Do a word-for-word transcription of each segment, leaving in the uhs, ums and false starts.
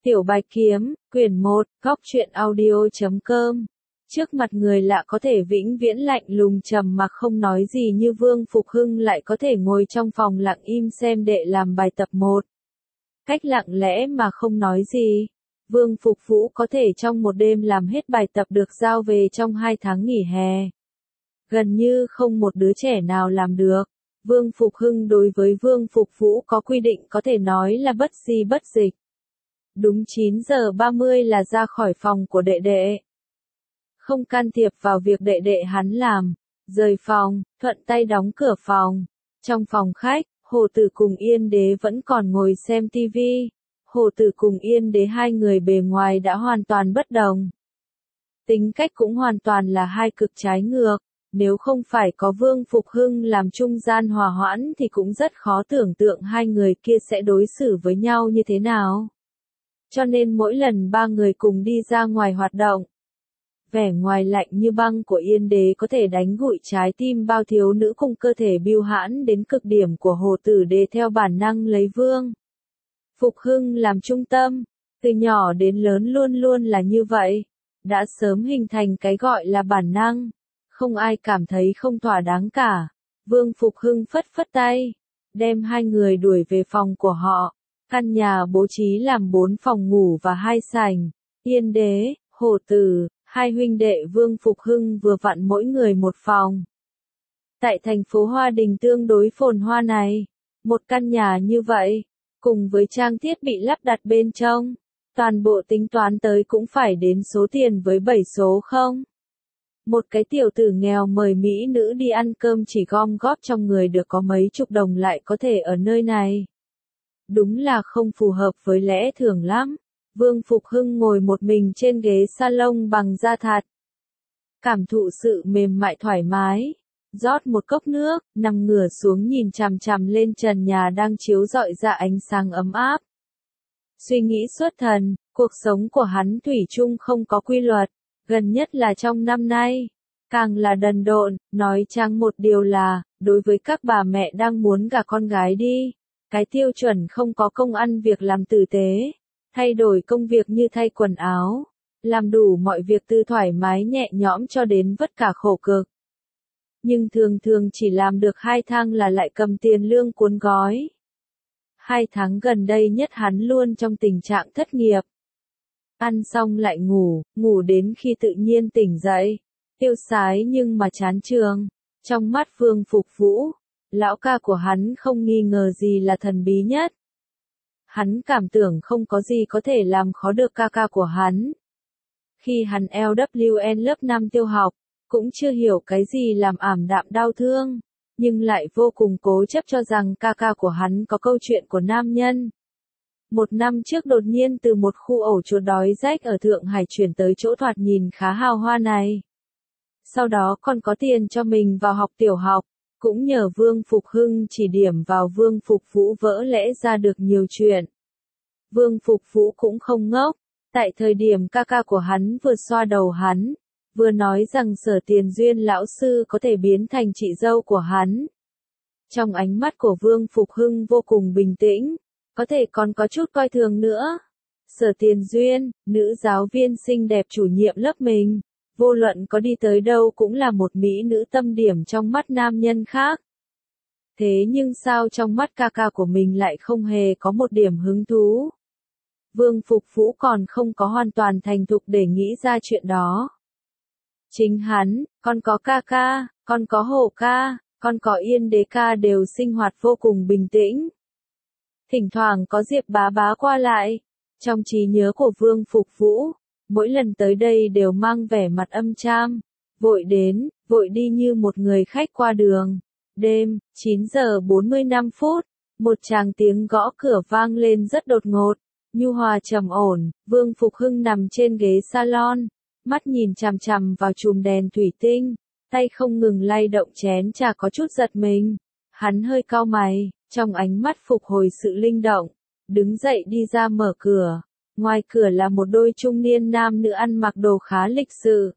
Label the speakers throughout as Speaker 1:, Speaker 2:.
Speaker 1: Tiểu Bạch Kiếm, quyển một, góc truyện audio chấm com. Trước mặt người lạ có thể vĩnh viễn lạnh lùng trầm mặc không nói gì như Vương Phục Hưng lại có thể ngồi trong phòng lặng im xem đệ làm bài tập một. Cách lặng lẽ mà không nói gì. Vương Phục Vũ có thể trong một đêm làm hết bài tập được giao về trong hai tháng nghỉ hè. Gần như không một đứa trẻ nào làm được. Vương Phục Hưng đối với Vương Phục Vũ có quy định có thể nói là bất di bất dịch. Đúng chín giờ ba mươi là ra khỏi phòng của đệ đệ. Không can thiệp vào việc đệ đệ hắn làm. Rời phòng, thuận tay đóng cửa phòng. Trong phòng khách, Hồ Tử cùng Yên Đế vẫn còn ngồi xem tivi. Hồ Tử cùng Yên Đế hai người bề ngoài đã hoàn toàn bất đồng. Tính cách cũng hoàn toàn là hai cực trái ngược. Nếu không phải có Vương Phục Hưng làm trung gian hòa hoãn thì cũng rất khó tưởng tượng hai người kia sẽ đối xử với nhau như thế nào. Cho nên mỗi lần ba người cùng đi ra ngoài hoạt động, vẻ ngoài lạnh như băng của Yên Đế có thể đánh gụi trái tim bao thiếu nữ cùng cơ thể bưu hãn đến cực điểm của Hồ Tử Đế theo bản năng lấy Vương Phục Hưng làm trung tâm, từ nhỏ đến lớn luôn luôn là như vậy, đã sớm hình thành cái gọi là bản năng, không ai cảm thấy không thỏa đáng cả. Vương Phục Hưng phất phất tay, đem hai người đuổi về phòng của họ. Căn nhà bố trí làm bốn phòng ngủ và hai sảnh. Yên Đế, Hồ Tử, hai huynh đệ Vương Phục Hưng vừa vặn mỗi người một phòng. Tại thành phố Hoa Đình tương đối phồn hoa này, một căn nhà như vậy, cùng với trang thiết bị lắp đặt bên trong, toàn bộ tính toán tới cũng phải đến số tiền với bảy số không. Một cái tiểu tử nghèo mời mỹ nữ đi ăn cơm chỉ gom góp trong người được có mấy chục đồng lại có thể ở nơi này. Đúng là không phù hợp với lẽ thường lắm. Vương Phục Hưng ngồi một mình trên ghế salon bằng da thật. Cảm thụ sự mềm mại thoải mái. Rót một cốc nước, nằm ngửa xuống nhìn chằm chằm lên trần nhà đang chiếu rọi ra ánh sáng ấm áp. Suy nghĩ xuất thần, cuộc sống của hắn thủy chung không có quy luật, gần nhất là trong năm nay. Càng là đần độn, nói chăng một điều là, đối với các bà mẹ đang muốn gả con gái đi. Cái tiêu chuẩn không có công ăn việc làm tử tế, thay đổi công việc như thay quần áo, làm đủ mọi việc từ thoải mái nhẹ nhõm cho đến vất cả khổ cực. Nhưng thường thường chỉ làm được hai tháng là lại cầm tiền lương cuốn gói. Hai tháng gần đây nhất hắn luôn trong tình trạng thất nghiệp. Ăn xong lại ngủ, ngủ đến khi tự nhiên tỉnh dậy, tiêu sái nhưng mà chán trường. Trong mắt Vương Phục Vũ, lão ca của hắn không nghi ngờ gì là thần bí nhất. Hắn cảm tưởng không có gì có thể làm khó được ca ca của hắn. Khi hắn L W N lớp năm tiêu học, cũng chưa hiểu cái gì làm ảm đạm đau thương, nhưng lại vô cùng cố chấp cho rằng ca ca của hắn có câu chuyện của nam nhân. Một năm trước đột nhiên từ một khu ổ chuột đói rách ở Thượng Hải chuyển tới chỗ thoạt nhìn khá hào hoa này. Sau đó còn có tiền cho mình vào học tiểu học. Cũng nhờ Vương Phục Hưng chỉ điểm vào Vương Phục Vũ vỡ lẽ ra được nhiều chuyện. Vương Phục Vũ cũng không ngốc, tại thời điểm ca ca của hắn vừa xoa đầu hắn, vừa nói rằng Sở Tiền Duyên lão sư có thể biến thành chị dâu của hắn. Trong ánh mắt của Vương Phục Hưng vô cùng bình tĩnh, có thể còn có chút coi thường nữa. Sở Tiền Duyên, nữ giáo viên xinh đẹp chủ nhiệm lớp mình. Vô luận có đi tới đâu cũng là một mỹ nữ tâm điểm trong mắt nam nhân khác. Thế nhưng sao trong mắt ca ca của mình lại không hề có một điểm hứng thú? Vương Phục Vũ còn không có hoàn toàn thành thục để nghĩ ra chuyện đó. Chính hắn, còn có ca ca, còn có Hồ ca, còn có Yên Đế ca đều sinh hoạt vô cùng bình tĩnh. Thỉnh thoảng có Diệp bá bá qua lại. Trong trí nhớ của Vương Phục Vũ, mỗi lần tới đây đều mang vẻ mặt âm tram, vội đến, vội đi như một người khách qua đường. Đêm, chín giờ bốn mươi lăm phút, một tràng tiếng gõ cửa vang lên rất đột ngột, nhu hòa trầm ổn. Vương Phục Hưng nằm trên ghế salon, mắt nhìn chằm chằm vào chùm đèn thủy tinh, tay không ngừng lay động chén trà có chút giật mình. Hắn hơi cau mày, trong ánh mắt phục hồi sự linh động, đứng dậy đi ra mở cửa. Ngoài cửa là một đôi trung niên nam nữ ăn mặc đồ khá lịch sự.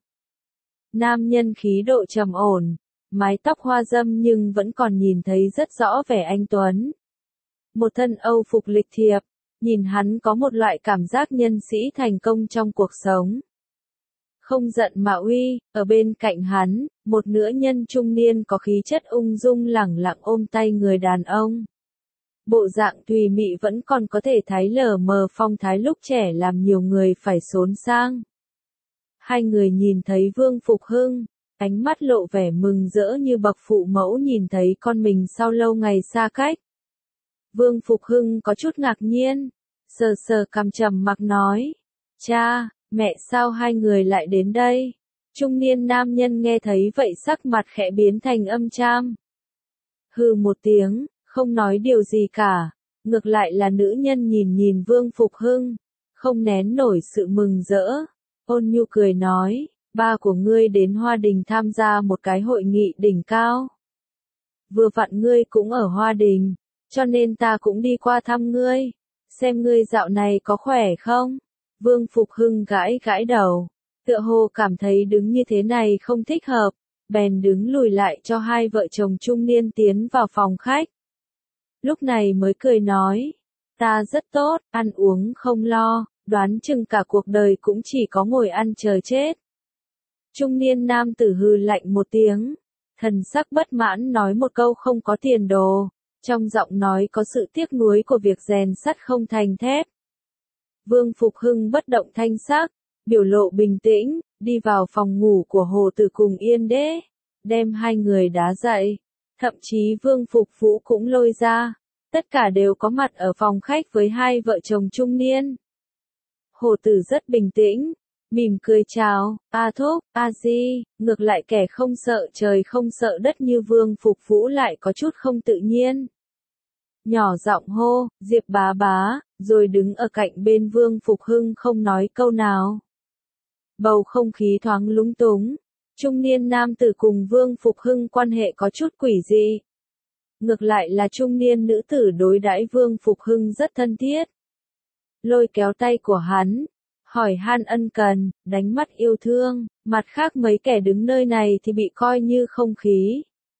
Speaker 1: Nam nhân khí độ trầm ổn, mái tóc hoa râm nhưng vẫn còn nhìn thấy rất rõ vẻ anh tuấn. Một thân Âu phục lịch thiệp, nhìn hắn có một loại cảm giác nhân sĩ thành công trong cuộc sống. Không giận mà uy, ở bên cạnh hắn, một nữ nhân trung niên có khí chất ung dung lẳng lặng ôm tay người đàn ông. Bộ dạng tùy mị vẫn còn có thể thấy lờ mờ phong thái lúc trẻ làm nhiều người phải xốn sang. Hai người nhìn thấy Vương Phục Hưng, ánh mắt lộ vẻ mừng rỡ như bậc phụ mẫu nhìn thấy con mình sau lâu ngày xa cách. Vương Phục Hưng có chút ngạc nhiên, sờ sờ cằm trầm mặc nói, cha, mẹ sao hai người lại đến đây? Trung niên nam nhân nghe thấy vậy sắc mặt khẽ biến thành âm tram. Hừ một tiếng, không nói điều gì cả, ngược lại là nữ nhân nhìn nhìn Vương Phục Hưng, không nén nổi sự mừng rỡ, ôn nhu cười nói, ba của ngươi đến Hoa Đình tham gia một cái hội nghị đỉnh cao. Vừa vặn ngươi cũng ở Hoa Đình, cho nên ta cũng đi qua thăm ngươi, xem ngươi dạo này có khỏe không? Vương Phục Hưng gãi gãi đầu, tựa hồ cảm thấy đứng như thế này không thích hợp, bèn đứng lùi lại cho hai vợ chồng trung niên tiến vào phòng khách. Lúc này mới cười nói, ta rất tốt, ăn uống không lo, đoán chừng cả cuộc đời cũng chỉ có ngồi ăn chờ chết. Trung niên nam tử hừ lạnh một tiếng, thần sắc bất mãn nói một câu không có tiền đồ, trong giọng nói có sự tiếc nuối của việc rèn sắt không thành thép. Vương Phục Hưng bất động thanh sắc, biểu lộ bình tĩnh, đi vào phòng ngủ của Hồ Tử cùng Yên Đế, đem hai người đá dậy, thậm chí Vương Phục Vũ cũng lôi ra, tất cả đều có mặt ở phòng khách với hai vợ chồng trung niên. Hồ Tử rất bình tĩnh, mỉm cười chào, A Thúc, A Di, ngược lại kẻ không sợ trời không sợ đất như Vương Phục Vũ lại có chút không tự nhiên. Nhỏ giọng hô, Diệp bá bá, rồi đứng ở cạnh bên Vương Phục Hưng không nói câu nào. Bầu không khí thoáng lúng túng, trung niên nam tử cùng Vương Phục Hưng quan hệ có chút quỷ dị. Ngược lại là trung niên nữ tử đối đãi Vương Phục Hưng rất thân thiết. Lôi kéo tay của hắn, hỏi han ân cần, đánh mắt yêu thương, mặt khác mấy kẻ đứng nơi này thì bị coi như không khí.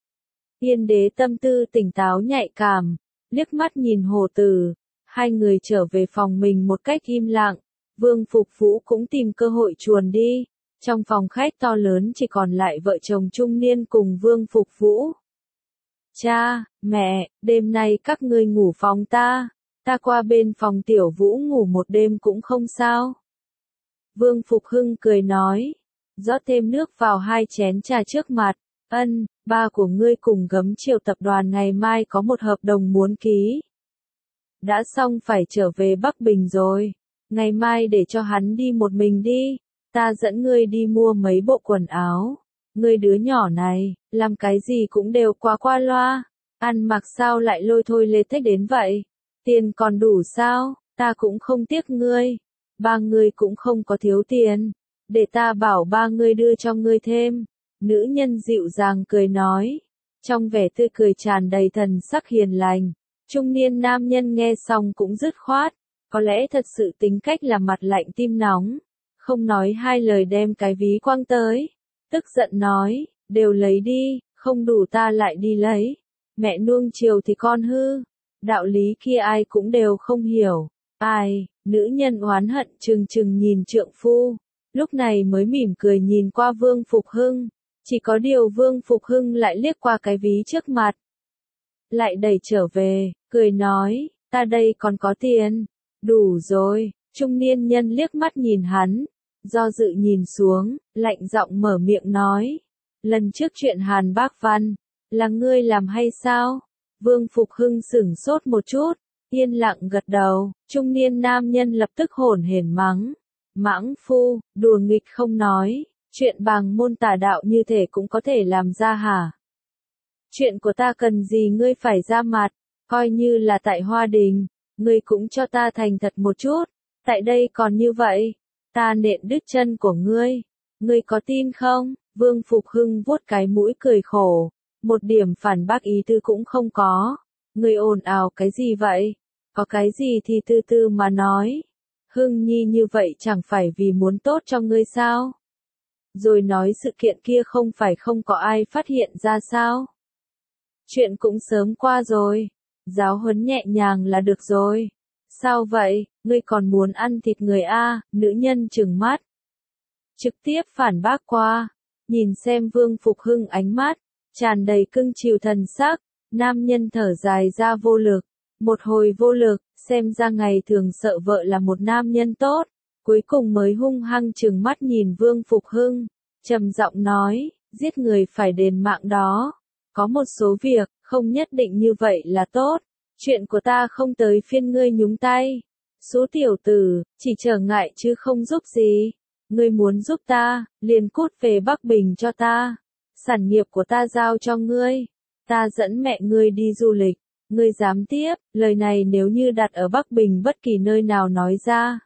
Speaker 1: Yên Đế tâm tư tỉnh táo nhạy cảm, liếc mắt nhìn Hồ Tử, hai người trở về phòng mình một cách im lặng, Vương Phục Vũ cũng tìm cơ hội chuồn đi, trong phòng khách to lớn chỉ còn lại vợ chồng trung niên cùng Vương Phục Vũ. Cha, mẹ, đêm nay các ngươi ngủ phòng ta, ta qua bên phòng Tiểu Vũ ngủ một đêm cũng không sao. Vương Phục Hưng cười nói, rót thêm nước vào hai chén trà trước mặt, ân, ba của ngươi cùng Gấm Triều tập đoàn ngày mai có một hợp đồng muốn ký. Đã xong phải trở về Bắc Bình rồi, ngày mai để cho hắn đi một mình đi, ta dẫn ngươi đi mua mấy bộ quần áo. Ngươi đứa nhỏ này, làm cái gì cũng đều quá qua loa, ăn mặc sao lại lôi thôi lê thếch đến vậy, tiền còn đủ sao, ta cũng không tiếc ngươi, ba ngươi cũng không có thiếu tiền, để ta bảo ba ngươi đưa cho ngươi thêm. Nữ nhân dịu dàng cười nói, trong vẻ tươi cười tràn đầy thần sắc hiền lành, trung niên nam nhân nghe xong cũng dứt khoát, có lẽ thật sự tính cách là mặt lạnh tim nóng, không nói hai lời đem cái ví quăng tới. Tức giận nói, đều lấy đi, không đủ ta lại đi lấy. Mẹ nuông chiều thì con hư. Đạo lý kia ai cũng đều không hiểu. Ai, nữ nhân oán hận trừng trừng nhìn trượng phu. Lúc này mới mỉm cười nhìn qua Vương Phục Hưng. Chỉ có điều Vương Phục Hưng lại liếc qua cái ví trước mặt. Lại đẩy trở về, cười nói, ta đây còn có tiền. Đủ rồi, trung niên nhân liếc mắt nhìn hắn. Do dự nhìn xuống, lạnh giọng mở miệng nói. Lần trước chuyện Hàn Bác Văn, là ngươi làm hay sao? Vương Phục Hưng sửng sốt một chút, yên lặng gật đầu, trung niên nam nhân lập tức hổn hển mắng. Mãng phu, đùa nghịch không nói, chuyện bằng môn tà đạo như thể cũng có thể làm ra hả? Chuyện của ta cần gì ngươi phải ra mặt, coi như là tại Hoa Đình, ngươi cũng cho ta thành thật một chút, tại đây còn như vậy. Ta nện đứt chân của ngươi, ngươi có tin không? Vương Phục Hưng vuốt cái mũi cười khổ, một điểm phản bác ý tư cũng không có. Ngươi ồn ào cái gì vậy? Có cái gì thì từ từ mà nói. Hưng Nhi như vậy chẳng phải vì muốn tốt cho ngươi sao? Rồi nói sự kiện kia không phải không có ai phát hiện ra sao? Chuyện cũng sớm qua rồi, giáo huấn nhẹ nhàng là được rồi. Sao vậy, ngươi còn muốn ăn thịt người a? Nữ nhân trừng mắt. Trực tiếp phản bác qua, nhìn xem Vương Phục Hưng ánh mắt, tràn đầy cưng chiều thần sắc, nam nhân thở dài ra vô lực, một hồi vô lực, xem ra ngày thường sợ vợ là một nam nhân tốt, cuối cùng mới hung hăng trừng mắt nhìn Vương Phục Hưng, trầm giọng nói, giết người phải đền mạng đó, có một số việc, không nhất định như vậy là tốt, chuyện của ta không tới phiên ngươi nhúng tay, số tiểu tử, chỉ trở ngại chứ không giúp gì. Ngươi muốn giúp ta, liền cút về Bắc Bình cho ta. Sản nghiệp của ta giao cho ngươi. Ta dẫn mẹ ngươi đi du lịch. Ngươi dám tiếp, lời này nếu như đặt ở Bắc Bình bất kỳ nơi nào nói ra.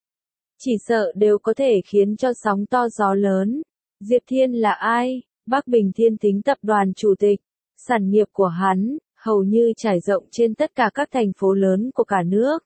Speaker 1: Chỉ sợ đều có thể khiến cho sóng to gió lớn. Diệp Thiên là ai? Bắc Bình Thiên Tính tập đoàn chủ tịch. Sản nghiệp của hắn, hầu như trải rộng trên tất cả các thành phố lớn của cả nước.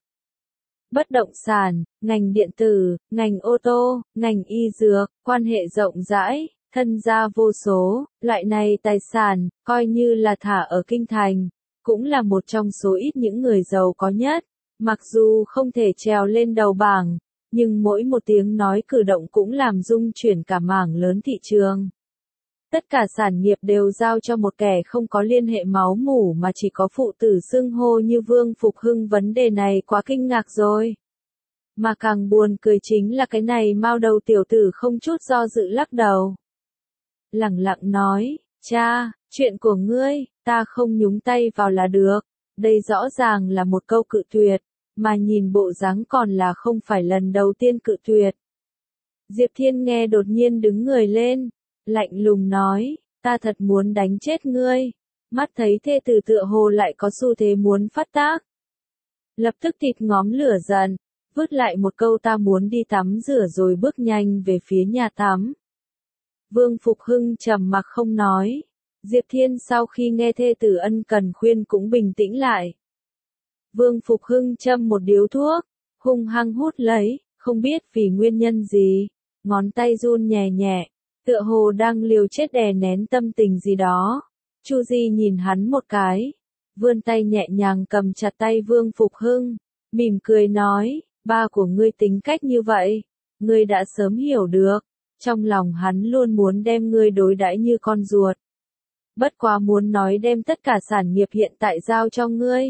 Speaker 1: Bất động sản, ngành điện tử, ngành ô tô, ngành y dược, quan hệ rộng rãi, thân gia vô số, loại này tài sản, coi như là thả ở kinh thành, cũng là một trong số ít những người giàu có nhất, mặc dù không thể trèo lên đầu bảng, nhưng mỗi một tiếng nói cử động cũng làm rung chuyển cả mảng lớn thị trường. Tất cả sản nghiệp đều giao cho một kẻ không có liên hệ máu mủ mà chỉ có phụ tử xưng hô như Vương Phục Hưng, vấn đề này quá kinh ngạc rồi. Mà càng buồn cười chính là cái này mao đầu tiểu tử không chút do dự lắc đầu. Lẳng lặng nói, cha, chuyện của ngươi, ta không nhúng tay vào là được. Đây rõ ràng là một câu cự tuyệt, mà nhìn bộ dáng còn là không phải lần đầu tiên cự tuyệt. Diệp Thiên nghe đột nhiên đứng người lên. Lạnh lùng nói, ta thật muốn đánh chết ngươi. Mắt thấy thê tử tựa hồ lại có xu thế muốn phát tác. Lập tức thịt ngóm lửa giận, vứt lại một câu ta muốn đi tắm rửa rồi bước nhanh về phía nhà tắm. Vương Phục Hưng trầm mặc không nói. Diệp Thiên sau khi nghe thê tử ân cần khuyên cũng bình tĩnh lại. Vương Phục Hưng châm một điếu thuốc, hung hăng hút lấy, không biết vì nguyên nhân gì, ngón tay run nhẹ nhẹ. Tựa hồ đang liều chết đè nén tâm tình gì đó. Chu Di nhìn hắn một cái, vươn tay nhẹ nhàng cầm chặt tay Vương Phục Hưng, mỉm cười nói, ba của ngươi tính cách như vậy, ngươi đã sớm hiểu được, trong lòng hắn luôn muốn đem ngươi đối đãi như con ruột. Bất quá muốn nói đem tất cả sản nghiệp hiện tại giao cho ngươi.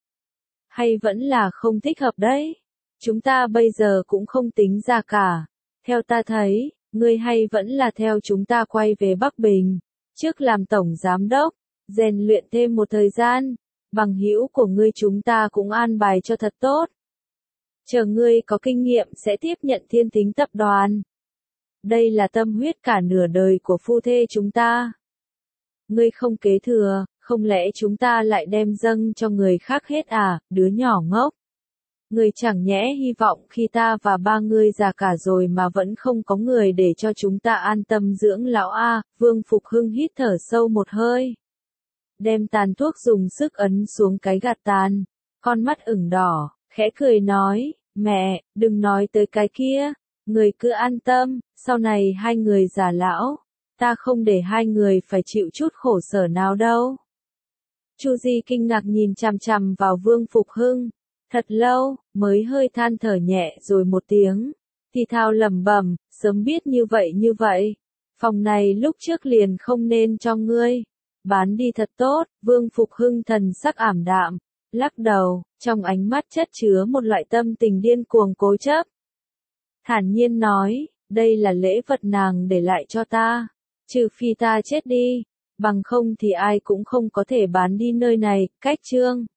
Speaker 1: Hay vẫn là không thích hợp đấy, chúng ta bây giờ cũng không tính ra cả, theo ta thấy. Ngươi hay vẫn là theo chúng ta quay về Bắc Bình, trước làm tổng giám đốc, rèn luyện thêm một thời gian, bằng hữu của ngươi chúng ta cũng an bài cho thật tốt. Chờ ngươi có kinh nghiệm sẽ tiếp nhận Thiên Tính tập đoàn. Đây là tâm huyết cả nửa đời của phu thê chúng ta. Ngươi không kế thừa, không lẽ chúng ta lại đem dâng cho người khác hết à, đứa nhỏ ngốc. Người chẳng nhẽ hy vọng khi ta và ba ngươi già cả rồi mà vẫn không có người để cho chúng ta an tâm dưỡng lão a. Vương Phục Hưng hít thở sâu một hơi. Đem tàn thuốc dùng sức ấn xuống cái gạt tàn. Con mắt ửng đỏ, khẽ cười nói, mẹ, đừng nói tới cái kia. Người cứ an tâm, sau này hai người già lão. Ta không để hai người phải chịu chút khổ sở nào đâu. Chu Di kinh ngạc nhìn chằm chằm vào Vương Phục Hưng. Thật lâu, mới hơi than thở nhẹ rồi một tiếng, thì thào lẩm bẩm, sớm biết như vậy như vậy, phòng này lúc trước liền không nên cho ngươi, bán đi thật tốt. Vương Phục Hưng thần sắc ảm đạm, lắc đầu, trong ánh mắt chất chứa một loại tâm tình điên cuồng cố chấp. Thản nhiên nói, đây là lễ vật nàng để lại cho ta, trừ phi ta chết đi, bằng không thì ai cũng không có thể bán đi nơi này. Cách chương